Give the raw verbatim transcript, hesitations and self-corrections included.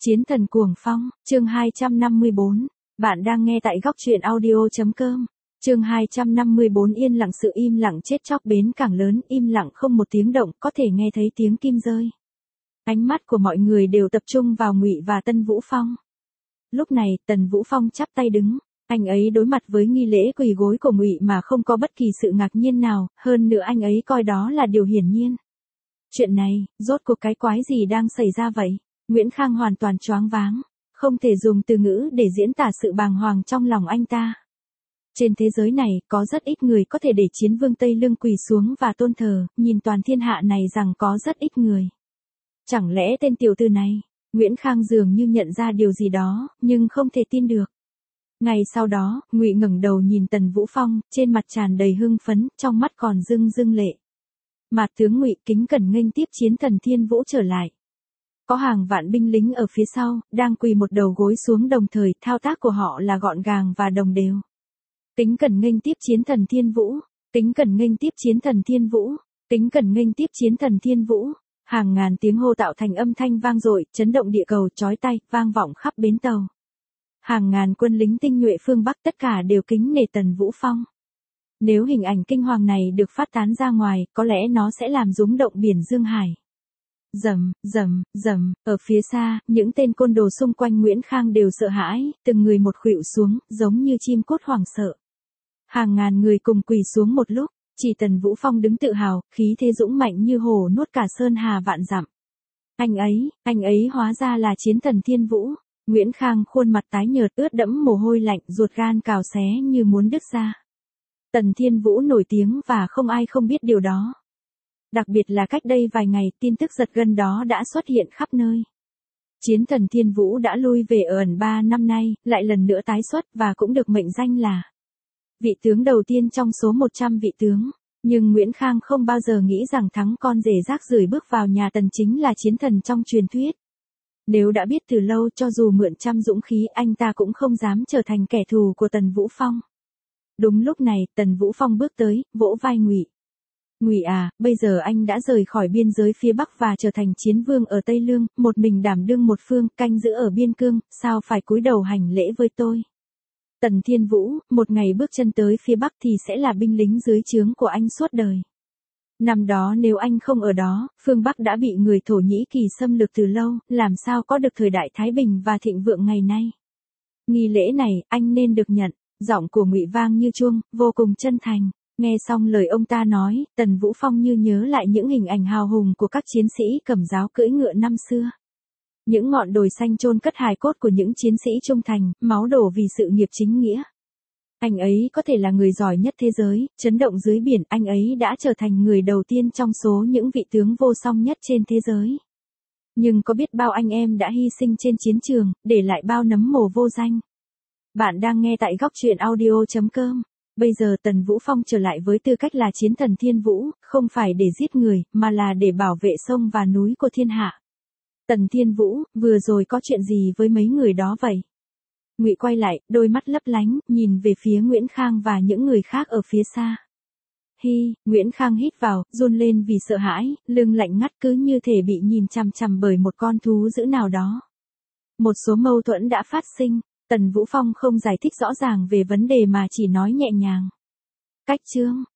Chiến thần cuồng phong, chương hai trăm năm mươi bốn. Bạn đang nghe tại góc truyện audio.com. Chương hai trăm năm mươi bốn yên lặng sự im lặng chết chóc bến cảng lớn, im lặng không một tiếng động, có thể nghe thấy tiếng kim rơi. Ánh mắt của mọi người đều tập trung vào Ngụy và Tân Vũ Phong. Lúc này, Tần Vũ Phong chắp tay đứng, anh ấy đối mặt với nghi lễ quỳ gối của Ngụy mà không có bất kỳ sự ngạc nhiên nào, hơn nữa anh ấy coi đó là điều hiển nhiên. Chuyện này, rốt cuộc cái quái gì đang xảy ra vậy? Nguyễn Khang hoàn toàn choáng váng, không thể dùng từ ngữ để diễn tả sự bàng hoàng trong lòng anh ta. Trên thế giới này, có rất ít người có thể để Chiến Vương Tây Lương quỳ xuống và tôn thờ, nhìn toàn thiên hạ này rằng có rất ít người. Chẳng lẽ tên tiểu tử này, Nguyễn Khang dường như nhận ra điều gì đó, nhưng không thể tin được. Ngày sau đó, Ngụy ngẩng đầu nhìn Tần Vũ Phong, trên mặt tràn đầy hưng phấn, trong mắt còn rưng rưng lệ. Mạt tướng Ngụy kính cẩn nghênh tiếp chiến thần Thiên Vũ trở lại. Có hàng vạn binh lính ở phía sau, đang quỳ một đầu gối xuống, đồng thời thao tác của họ là gọn gàng và đồng đều. Kính cẩn nghênh tiếp chiến thần Thiên Vũ, kính cẩn nghênh tiếp chiến thần Thiên Vũ, kính cẩn nghênh tiếp chiến thần Thiên Vũ. Hàng ngàn tiếng hô tạo thành âm thanh vang dội, chấn động địa cầu, chói tai, vang vọng khắp bến tàu. Hàng ngàn quân lính tinh nhuệ phương Bắc tất cả đều kính nể Tần Vũ Phong. Nếu hình ảnh kinh hoàng này được phát tán ra ngoài, có lẽ nó sẽ làm rúng động biển Dương Hải. Rầm, rầm, rầm, ở phía xa, những tên côn đồ xung quanh Nguyễn Khang đều sợ hãi, từng người một khuỵu xuống, giống như chim cút hoảng sợ. Hàng ngàn người cùng quỳ xuống một lúc, chỉ Tần Vũ Phong đứng tự hào, khí thế dũng mạnh như hổ nuốt cả sơn hà vạn dặm. Anh ấy, anh ấy hóa ra là chiến thần Thiên Vũ. Nguyễn Khang khuôn mặt tái nhợt, ướt đẫm mồ hôi lạnh, ruột gan cào xé như muốn đứt ra. Tần Thiên Vũ nổi tiếng và không ai không biết điều đó. Đặc biệt là cách đây vài ngày, tin tức giật gân đó đã xuất hiện khắp nơi. Chiến thần Thiên Vũ đã lui về ở ẩn ba năm nay, lại lần nữa tái xuất và cũng được mệnh danh là vị tướng đầu tiên trong số một trăm vị tướng. Nhưng Nguyễn Khang không bao giờ nghĩ rằng thắng con rể rác rưởi bước vào nhà Tần chính là chiến thần trong truyền thuyết. Nếu đã biết từ lâu, cho dù mượn trăm dũng khí, anh ta cũng không dám trở thành kẻ thù của Tần Vũ Phong. Đúng lúc này, Tần Vũ Phong bước tới, vỗ vai Ngụy. Ngụy à, bây giờ anh đã rời khỏi biên giới phía Bắc và trở thành chiến vương ở Tây Lương, một mình đảm đương một phương, canh giữ ở biên cương, sao phải cúi đầu hành lễ với tôi? Tần Thiên Vũ, một ngày bước chân tới phía Bắc thì sẽ là binh lính dưới trướng của anh suốt đời. Năm đó nếu anh không ở đó, phương Bắc đã bị người Thổ Nhĩ Kỳ xâm lược từ lâu, làm sao có được thời đại thái bình và thịnh vượng ngày nay? Nghi lễ này, anh nên được nhận. Giọng của Ngụy vang như chuông, vô cùng chân thành. Nghe xong lời ông ta nói, Tần Vũ Phong như nhớ lại những hình ảnh hào hùng của các chiến sĩ cầm giáo cưỡi ngựa năm xưa. Những ngọn đồi xanh chôn cất hài cốt của những chiến sĩ trung thành, máu đổ vì sự nghiệp chính nghĩa. Anh ấy có thể là người giỏi nhất thế giới, chấn động dưới biển, anh ấy đã trở thành người đầu tiên trong số những vị tướng vô song nhất trên thế giới. Nhưng có biết bao anh em đã hy sinh trên chiến trường, để lại bao nấm mồ vô danh. Bạn đang nghe tại góc truyện audio.com. Bây giờ Tần Vũ Phong trở lại với tư cách là chiến thần Thiên Vũ, không phải để giết người, mà là để bảo vệ sông và núi của thiên hạ. Tần Thiên Vũ, vừa rồi có chuyện gì với mấy người đó vậy? Ngụy quay lại, đôi mắt lấp lánh, nhìn về phía Nguyễn Khang và những người khác ở phía xa. Hi, Nguyễn Khang hít vào, run lên vì sợ hãi, lưng lạnh ngắt cứ như thể bị nhìn chằm chằm bởi một con thú dữ nào đó. Một số mâu thuẫn đã phát sinh. Tần Vũ Phong không giải thích rõ ràng về vấn đề mà chỉ nói nhẹ nhàng. Cách chương,